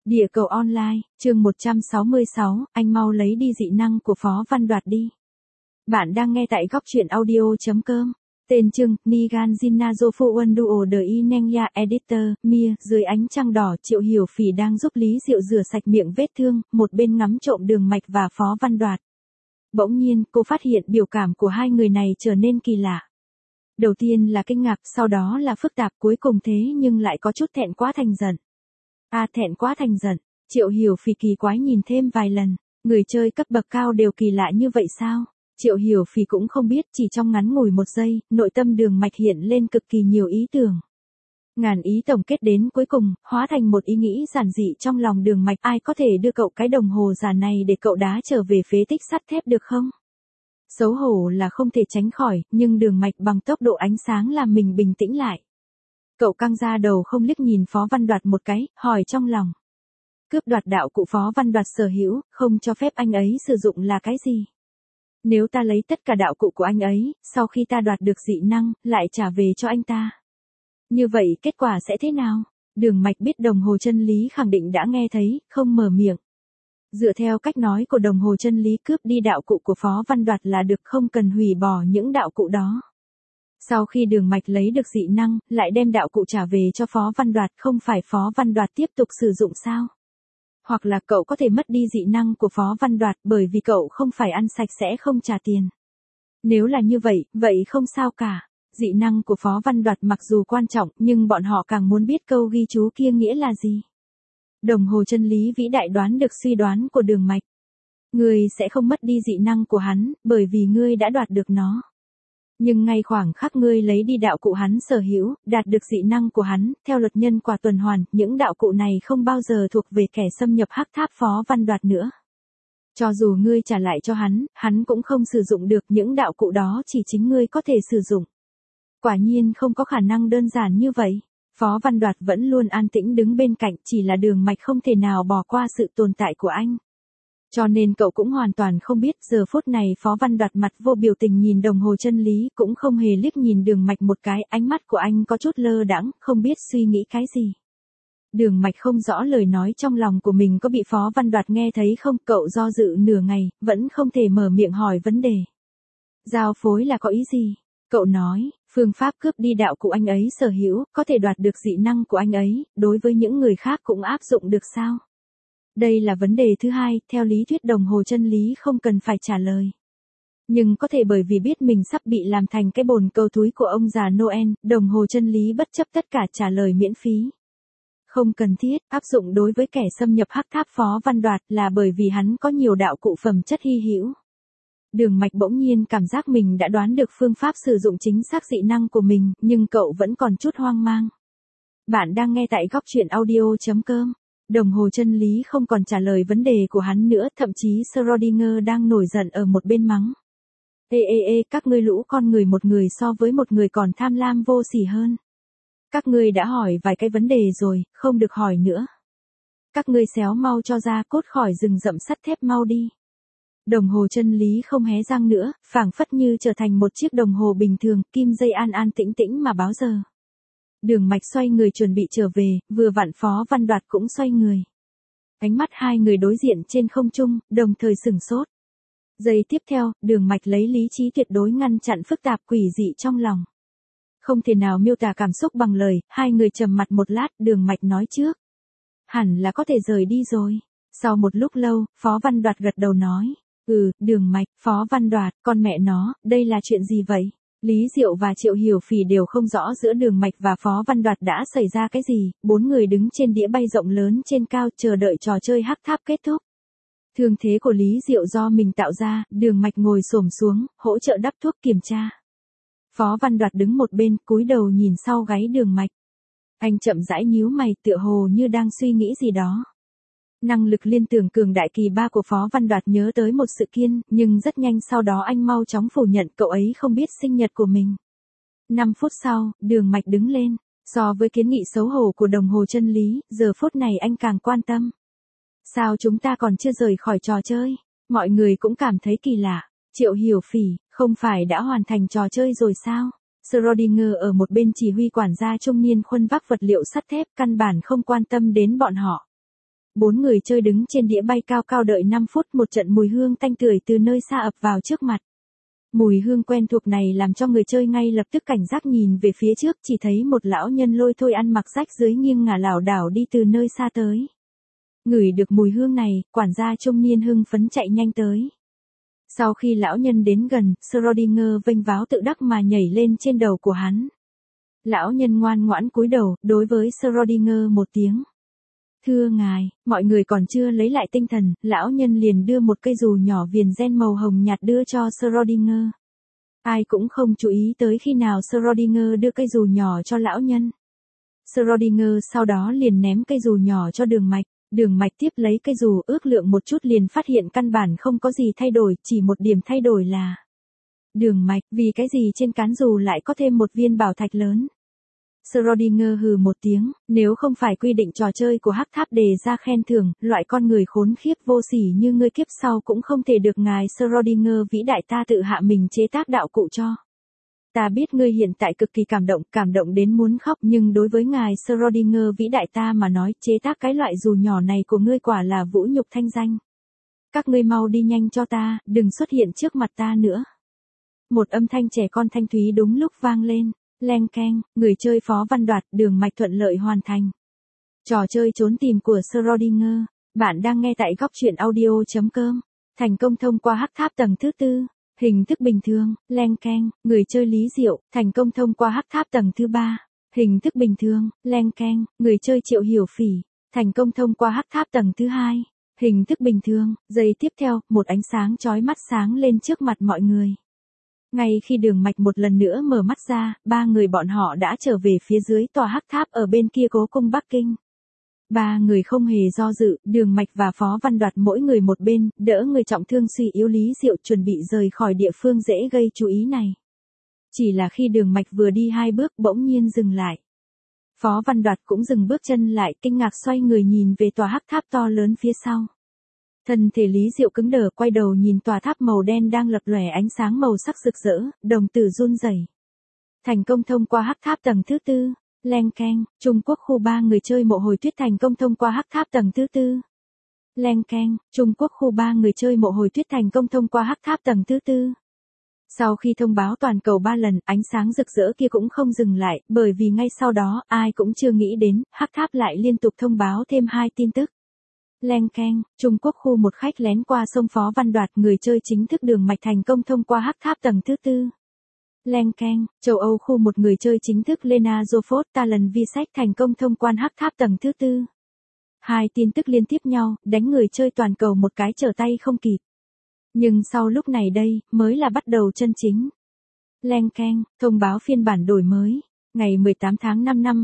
Địa cầu online, chương 166, anh mau lấy đi dị năng của Phó Văn Đoạt đi. Bạn đang nghe tại góc truyện audio.com. Tên chương, Nigan Jinnazofu Unduo The Inenya Editor, Mia, dưới ánh trăng đỏ Triệu Hiểu Phỉ đang giúp Lý Diệu rửa sạch miệng vết thương, một bên ngắm trộm Đường Mạch và Phó Văn Đoạt. Bỗng nhiên, cô phát hiện biểu cảm của hai người này trở nên kỳ lạ. Đầu tiên là kinh ngạc, sau đó là phức tạp, cuối cùng thế nhưng lại có chút thẹn quá thành giận. Thẹn quá thành giận, Triệu Hiểu Phỉ kỳ quái nhìn thêm vài lần, người chơi cấp bậc cao đều kỳ lạ như vậy sao? Triệu Hiểu Phỉ cũng không biết, chỉ trong ngắn ngủi một giây, nội tâm Đường Mạch hiện lên cực kỳ nhiều ý tưởng. Ngàn ý tổng kết đến cuối cùng, hóa thành một ý nghĩ giản dị trong lòng Đường Mạch, ai có thể đưa cậu cái đồng hồ giả này để cậu đá trở về phế tích sắt thép được không? Xấu hổ là không thể tránh khỏi, nhưng Đường Mạch bằng tốc độ ánh sáng làm mình bình tĩnh lại. Cậu căng ra đầu không liếc nhìn Phó Văn Đoạt một cái, hỏi trong lòng. Cướp đoạt đạo cụ Phó Văn Đoạt sở hữu, không cho phép anh ấy sử dụng là cái gì? Nếu ta lấy tất cả đạo cụ của anh ấy, sau khi ta đoạt được dị năng, lại trả về cho anh ta. Như vậy kết quả sẽ thế nào? Đường Mạch biết đồng hồ chân lý khẳng định đã nghe thấy, không mở miệng. Dựa theo cách nói của đồng hồ chân lý, cướp đi đạo cụ của Phó Văn Đoạt là được, không cần hủy bỏ những đạo cụ đó. Sau khi Đường Mạch lấy được dị năng, lại đem đạo cụ trả về cho Phó Văn Đoạt, không phải Phó Văn Đoạt tiếp tục sử dụng sao? Hoặc là cậu có thể mất đi dị năng của Phó Văn Đoạt bởi vì cậu không phải ăn sạch sẽ không trả tiền. Nếu là như vậy, vậy không sao cả. Dị năng của Phó Văn Đoạt mặc dù quan trọng, nhưng bọn họ càng muốn biết câu ghi chú kia nghĩa là gì. Đồng hồ chân lý vĩ đại đoán được suy đoán của Đường Mạch. Ngươi sẽ không mất đi dị năng của hắn, bởi vì ngươi đã đoạt được nó. Nhưng ngay khoảng khắc ngươi lấy đi đạo cụ hắn sở hữu, đạt được dị năng của hắn, theo luật nhân quả tuần hoàn, những đạo cụ này không bao giờ thuộc về kẻ xâm nhập hắc tháp Phó Văn Đoạt nữa. Cho dù ngươi trả lại cho hắn cũng không sử dụng được, những đạo cụ đó chỉ chính ngươi có thể sử dụng. Quả nhiên không có khả năng đơn giản như vậy. Phó Văn Đoạt vẫn luôn an tĩnh đứng bên cạnh, chỉ là Đường Mạch không thể nào bỏ qua sự tồn tại của anh. Cho nên cậu cũng hoàn toàn không biết, giờ phút này Phó Văn Đoạt mặt vô biểu tình nhìn đồng hồ chân lý, cũng không hề liếc nhìn Đường Mạch một cái, ánh mắt của anh có chút lơ đãng, không biết suy nghĩ cái gì. Đường Mạch không rõ lời nói trong lòng của mình có bị Phó Văn Đoạt nghe thấy không, cậu do dự nửa ngày, vẫn không thể mở miệng hỏi vấn đề. Giao phối là có ý gì? Cậu nói, phương pháp cướp đi đạo cụ anh ấy sở hữu, có thể đoạt được dị năng của anh ấy, đối với những người khác cũng áp dụng được sao? Đây là vấn đề thứ hai, theo lý thuyết đồng hồ chân lý không cần phải trả lời. Nhưng có thể bởi vì biết mình sắp bị làm thành cái bồn cầu túi của ông già Noel, đồng hồ chân lý bất chấp tất cả trả lời miễn phí. Không cần thiết, áp dụng đối với kẻ xâm nhập hắc tháp Phó Văn Đoạt là bởi vì hắn có nhiều đạo cụ phẩm chất hy hữu. Đường Mạch bỗng nhiên cảm giác mình đã đoán được phương pháp sử dụng chính xác dị năng của mình, nhưng cậu vẫn còn chút hoang mang. Bạn đang nghe tại góc truyện audio.com. Đồng hồ chân lý không còn trả lời vấn đề của hắn nữa, thậm chí Schrödinger đang nổi giận ở một bên mắng. Các ngươi lũ con người, một người so với một người còn tham lam vô sỉ hơn. Các ngươi đã hỏi vài cái vấn đề rồi, không được hỏi nữa. Các ngươi xéo mau cho ra cốt khỏi rừng rậm sắt thép mau đi. Đồng hồ chân lý không hé răng nữa, phảng phất như trở thành một chiếc đồng hồ bình thường, kim dây an an tĩnh tĩnh mà báo giờ. Đường Mạch xoay người chuẩn bị trở về, vừa vặn Phó Văn Đoạt cũng xoay người. Ánh mắt hai người đối diện trên không trung, đồng thời sửng sốt. Giây tiếp theo, Đường Mạch lấy lý trí tuyệt đối ngăn chặn phức tạp quỷ dị trong lòng. Không thể nào miêu tả cảm xúc bằng lời, hai người trầm mặt một lát, Đường Mạch nói trước. Hẳn là có thể rời đi rồi. Sau một lúc lâu, Phó Văn Đoạt gật đầu nói. Đường Mạch, Phó Văn Đoạt, con mẹ nó, đây là chuyện gì vậy? Lý Diệu và Triệu Hiểu Phỉ đều không rõ giữa Đường Mạch và Phó Văn Đoạt đã xảy ra cái gì, bốn người đứng trên đĩa bay rộng lớn trên cao chờ đợi trò chơi hắc tháp kết thúc. Thương thế của Lý Diệu do mình tạo ra, Đường Mạch ngồi xổm xuống, hỗ trợ đắp thuốc kiểm tra. Phó Văn Đoạt đứng một bên, cúi đầu nhìn sau gáy Đường Mạch. Anh chậm rãi nhíu mày, tựa hồ như đang suy nghĩ gì đó. Năng lực liên tưởng cường đại kỳ 3 của Phó Văn Đoạt nhớ tới một sự kiện, nhưng rất nhanh sau đó anh mau chóng phủ nhận cậu ấy không biết sinh nhật của mình. 5 phút sau, Đường Mạch đứng lên, so với kiến nghị xấu hổ của đồng hồ chân lý, giờ phút này anh càng quan tâm. Sao chúng ta còn chưa rời khỏi trò chơi? Mọi người cũng cảm thấy kỳ lạ. Triệu Hiểu Phỉ, không phải đã hoàn thành trò chơi rồi sao? Schrödinger ở một bên chỉ huy quản gia trung niên khuân vác vật liệu sắt thép, căn bản không quan tâm đến bọn họ. 4 người chơi đứng trên đĩa bay cao cao đợi 5 phút, một trận mùi hương tanh tưởi từ nơi xa ập vào trước mặt. Mùi hương quen thuộc này làm cho người chơi ngay lập tức cảnh giác nhìn về phía trước, chỉ thấy một lão nhân lôi thôi ăn mặc rách rưới nghiêng ngả lảo đảo đi từ nơi xa tới. Ngửi được mùi hương này, quản gia trung niên hưng phấn chạy nhanh tới. Sau khi lão nhân đến gần, Schrödinger vênh váo tự đắc mà nhảy lên trên đầu của hắn. Lão nhân ngoan ngoãn cúi đầu, đối với Schrödinger một tiếng. Thưa ngài, mọi người còn chưa lấy lại tinh thần, lão nhân liền đưa một cây dù nhỏ viền ren màu hồng nhạt đưa cho Schrödinger. Ai cũng không chú ý tới khi nào Schrödinger đưa cây dù nhỏ cho lão nhân. Schrödinger sau đó liền ném cây dù nhỏ cho Đường Mạch. Đường Mạch tiếp lấy cây dù ước lượng một chút liền phát hiện căn bản không có gì thay đổi, chỉ một điểm thay đổi là Đường Mạch, vì cái gì trên cán dù lại có thêm một viên bảo thạch lớn. Schrödinger hừ một tiếng, nếu không phải quy định trò chơi của Hắc Tháp đề ra khen thưởng, loại con người khốn khiếp vô sỉ như ngươi kiếp sau cũng không thể được ngài Schrödinger vĩ đại ta tự hạ mình chế tác đạo cụ cho. Ta biết ngươi hiện tại cực kỳ cảm động đến muốn khóc, nhưng đối với ngài Schrödinger vĩ đại ta mà nói, chế tác cái loại dù nhỏ này của ngươi quả là vũ nhục thanh danh. Các ngươi mau đi nhanh cho ta, đừng xuất hiện trước mặt ta nữa. Một âm thanh trẻ con thanh thúy đúng lúc vang lên. Leng keng, người chơi Phó Văn Đoạt, Đường Mạch thuận lợi hoàn thành. Trò chơi trốn tìm của Schrödinger. Bạn đang nghe tại góc truyện audio.com. Thành công thông qua Hắc Tháp tầng thứ 4. Hình thức bình thường. Leng keng, người chơi Lý Diệu, thành công thông qua Hắc Tháp tầng thứ 3. Hình thức bình thường. Leng keng, người chơi Triệu Hiểu Phỉ, thành công thông qua Hắc Tháp tầng thứ 2. Hình thức bình thường. Giây tiếp theo, một ánh sáng chói mắt sáng lên trước mặt mọi người. Ngay khi Đường Mạch một lần nữa mở mắt ra, 3 người bọn họ đã trở về phía dưới tòa Hắc Tháp ở bên kia cố cung Bắc Kinh. 3 người không hề do dự, Đường Mạch và Phó Văn Đoạt mỗi người một bên, đỡ người trọng thương suy yếu Lý Diệu chuẩn bị rời khỏi địa phương dễ gây chú ý này. Chỉ là khi Đường Mạch vừa đi 2 bước bỗng nhiên dừng lại. Phó Văn Đoạt cũng dừng bước chân lại, kinh ngạc xoay người nhìn về tòa Hắc Tháp to lớn phía sau. Thân thể Lý Diệu cứng đờ, quay đầu nhìn tòa tháp màu đen đang lập lòe ánh sáng màu sắc rực rỡ, đồng tử run rẩy. Thành công thông qua Hắc Tháp tầng thứ 4. Leng keng, Trung Quốc khu 3 người chơi Mộ Hồi Tuyết thành công thông qua Hắc Tháp tầng thứ 4. Leng keng, Trung Quốc khu 3 người chơi Mộ Hồi Tuyết thành công thông qua Hắc Tháp tầng thứ 4. Sau khi thông báo toàn cầu 3 lần, ánh sáng rực rỡ kia cũng không dừng lại, bởi vì ngay sau đó, ai cũng chưa nghĩ đến, Hắc Tháp lại liên tục thông báo thêm 2 tin tức. Leng keng, Trung Quốc khu một khách lén qua sông Phó Văn Đoạt, người chơi chính thức Đường Mạch thành công thông qua Hắc Tháp tầng thứ 4. Leng keng, châu Âu khu một người chơi chính thức Lena Zofot Talon Visek thành công thông quan Hắc Tháp tầng thứ 4. 2 tin tức liên tiếp nhau, đánh người chơi toàn cầu một cái trở tay không kịp. Nhưng sau lúc này đây, mới là bắt đầu chân chính. Leng keng, thông báo phiên bản đổi mới. Ngày 18 tháng 5 năm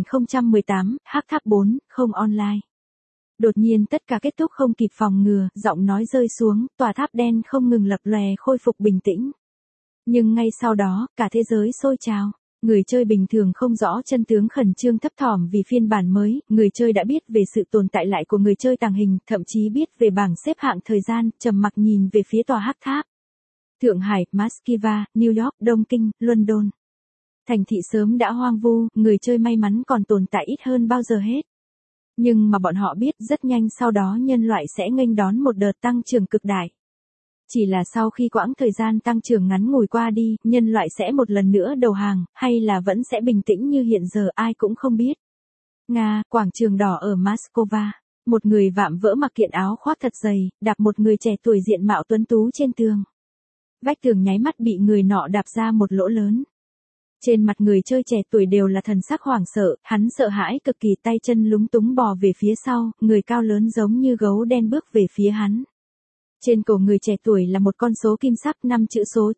2018, Hắc Tháp 4, không online. Đột nhiên tất cả kết thúc không kịp phòng ngừa, giọng nói rơi xuống, tòa tháp đen không ngừng lập lòe khôi phục bình tĩnh. Nhưng ngay sau đó, cả thế giới sôi trào. Người chơi bình thường không rõ chân tướng khẩn trương thấp thỏm vì phiên bản mới, người chơi đã biết về sự tồn tại lại của người chơi tàng hình, thậm chí biết về bảng xếp hạng thời gian, trầm mặc nhìn về phía tòa Hắc Tháp. Thượng Hải, Moscow, New York, Đông Kinh, London. Thành thị sớm đã hoang vu, người chơi may mắn còn tồn tại ít hơn bao giờ hết. Nhưng mà bọn họ biết rất nhanh sau đó nhân loại sẽ nghênh đón một đợt tăng trưởng cực đại. Chỉ là sau khi quãng thời gian tăng trưởng ngắn ngủi qua đi, nhân loại sẽ một lần nữa đầu hàng, hay là vẫn sẽ bình tĩnh như hiện giờ ai cũng không biết. Nga, quảng trường đỏ ở Moscow. Một người vạm vỡ mặc kiện áo khoác thật dày, đạp một người trẻ tuổi diện mạo tuấn tú trên tường. Vách tường nháy mắt bị người nọ đạp ra một lỗ lớn. Trên mặt người chơi trẻ tuổi đều là thần sắc hoảng sợ, hắn sợ hãi cực kỳ, tay chân lúng túng bò về phía sau, người cao lớn giống như gấu đen bước về phía hắn. Trên cổ người trẻ tuổi là một con số kim sắc 5 chữ số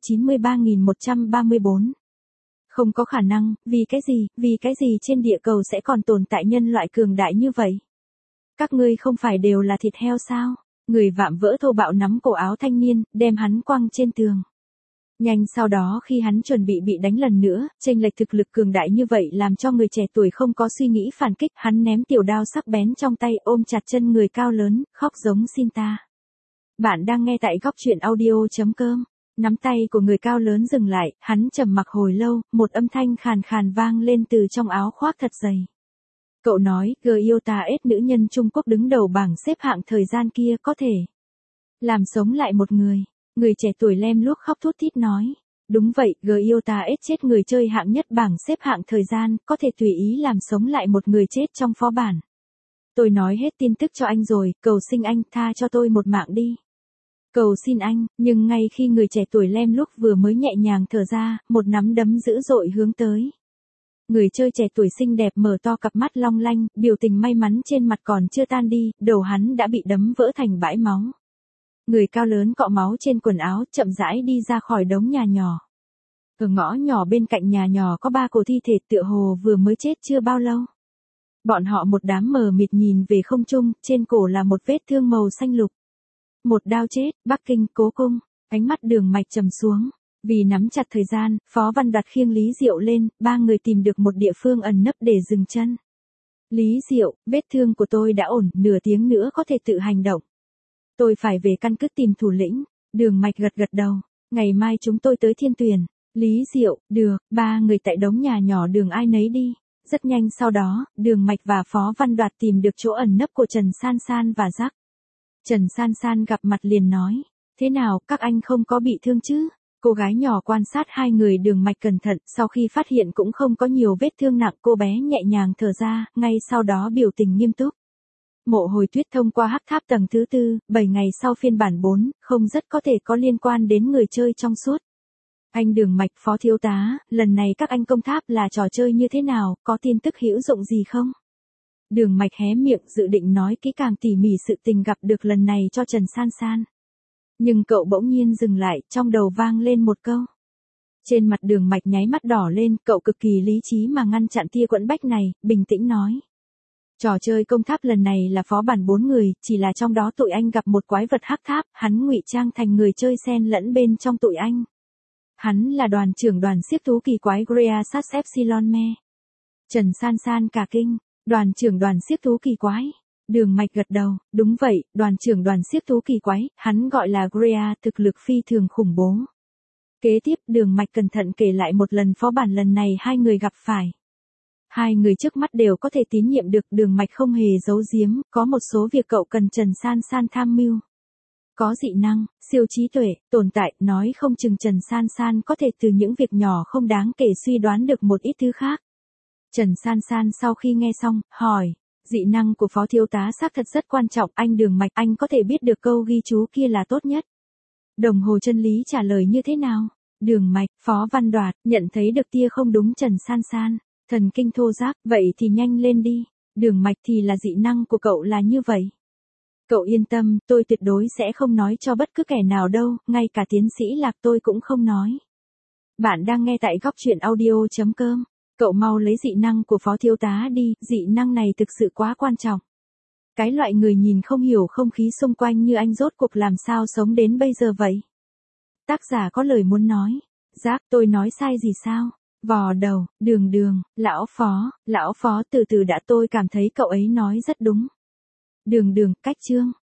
93.134. Không có khả năng, vì cái gì trên địa cầu sẽ còn tồn tại nhân loại cường đại như vậy? Các ngươi không phải đều là thịt heo sao? Người vạm vỡ thô bạo nắm cổ áo thanh niên, đem hắn quăng trên tường. Nhanh sau đó khi hắn chuẩn bị đánh lần nữa, chênh lệch thực lực cường đại như vậy làm cho người trẻ tuổi không có suy nghĩ phản kích, hắn ném tiểu đao sắc bén trong tay ôm chặt chân người cao lớn, khóc giống xin ta. Bạn đang nghe tại góc truyện audio.com. Nắm tay của người cao lớn dừng lại, hắn trầm mặc hồi lâu, một âm thanh khàn khàn vang lên từ trong áo khoác thật dày. Cậu nói, GYOTA-S nữ nhân Trung Quốc đứng đầu bảng xếp hạng thời gian kia có thể làm sống lại một người. Người trẻ tuổi lem luốc khóc thút thít nói. Đúng vậy, GYOTA-S chết người chơi hạng nhất bảng xếp hạng thời gian, có thể tùy ý làm sống lại một người chết trong phó bản. Tôi nói hết tin tức cho anh rồi, cầu xin anh tha cho tôi một mạng đi. Cầu xin anh, nhưng ngay khi người trẻ tuổi lem luốc vừa mới nhẹ nhàng thở ra, một nắm đấm dữ dội hướng tới. Người chơi trẻ tuổi xinh đẹp mở to cặp mắt long lanh, biểu tình may mắn trên mặt còn chưa tan đi, đầu hắn đã bị đấm vỡ thành bãi máu. Người cao lớn cọ máu trên quần áo, chậm rãi đi ra khỏi đống nhà nhỏ. Ở ngõ nhỏ bên cạnh nhà nhỏ có 3 cổ thi thể tựa hồ vừa mới chết chưa bao lâu. Bọn họ một đám mờ mịt nhìn về không trung, trên cổ là một vết thương màu xanh lục. Một đao chết, Bắc Kinh, Cố Cung, ánh mắt Đường Mạch trầm xuống. Vì nắm chặt thời gian, Phó Văn Đoạt khiêng Lý Diệu lên, 3 người tìm được một địa phương ẩn nấp để dừng chân. Lý Diệu, vết thương của tôi đã ổn, nửa tiếng nữa có thể tự hành động. Tôi phải về căn cứ tìm thủ lĩnh. Đường Mạch gật gật đầu. Ngày mai chúng tôi tới Thiên Tuyền. Lý Diệu, được, 3 người tại đống nhà nhỏ đường ai nấy đi. Rất nhanh sau đó, Đường Mạch và Phó Văn Đoạt tìm được chỗ ẩn nấp của Trần San San và Jack. Trần San San gặp mặt liền nói. Thế nào, các anh không có bị thương chứ? Cô gái nhỏ quan sát 2 người Đường Mạch cẩn thận, sau khi phát hiện cũng không có nhiều vết thương nặng, cô bé nhẹ nhàng thở ra, ngay sau đó biểu tình nghiêm túc. Mộ Hồi Tuyết thông qua hắc tháp tầng thứ 4, 7 ngày sau phiên bản 4, không rất có thể có liên quan đến người chơi trong suốt. Anh Đường Mạch, Phó thiếu tá, lần này các anh công tháp là trò chơi như thế nào, có tin tức hữu dụng gì không? Đường Mạch hé miệng dự định nói kỹ càng tỉ mỉ sự tình gặp được lần này cho Trần San San. Nhưng cậu bỗng nhiên dừng lại, trong đầu vang lên một câu. Trên mặt Đường Mạch nháy mắt đỏ lên, cậu cực kỳ lý trí mà ngăn chặn tia quẫn bách này, bình tĩnh nói. Trò chơi công tháp lần này là phó bản 4 người, chỉ là trong đó tụi anh gặp một quái vật hắc tháp, hắn ngụy trang thành người chơi xen lẫn bên trong tụi anh. Hắn là đoàn trưởng đoàn xiếc thú kỳ quái Greasas Epsilon Me. Trần San San cả kinh, đoàn trưởng đoàn xiếc thú kỳ quái. Đường Mạch gật đầu, đúng vậy, đoàn trưởng đoàn xiếc thú kỳ quái, hắn gọi là Grea, thực lực phi thường khủng bố. Kế tiếp, Đường Mạch cẩn thận kể lại một lần phó bản lần này 2 người gặp phải. 2 người trước mắt đều có thể tín nhiệm được, Đường Mạch không hề giấu giếm, có một số việc cậu cần Trần San San tham mưu. Có dị năng, siêu trí tuệ, tồn tại, nói không chừng Trần San San có thể từ những việc nhỏ không đáng kể suy đoán được một ít thứ khác. Trần San San sau khi nghe xong, hỏi, dị năng của Phó thiếu tá xác thật rất quan trọng, anh Đường Mạch, anh có thể biết được câu ghi chú kia là tốt nhất. Đồng hồ chân lý trả lời như thế nào? Đường Mạch, Phó Văn Đoạt, nhận thấy được tia không đúng Trần San San, thần kinh thô ráp, vậy thì nhanh lên đi. Đường Mạch thì là dị năng của cậu là như vậy. Cậu yên tâm, tôi tuyệt đối sẽ không nói cho bất cứ kẻ nào đâu, ngay cả tiến sĩ Lạc tôi cũng không nói. Bạn đang nghe tại góc truyện audio.com. Cậu mau lấy dị năng của Phó thiếu tá đi, dị năng này thực sự quá quan trọng. Cái loại người nhìn không hiểu không khí xung quanh như anh rốt cuộc làm sao sống đến bây giờ vậy? Tác giả có lời muốn nói. Giác, tôi nói sai gì sao? Vò đầu, Đường, lão phó từ từ đã, tôi cảm thấy cậu ấy nói rất đúng. Đường, cách chương.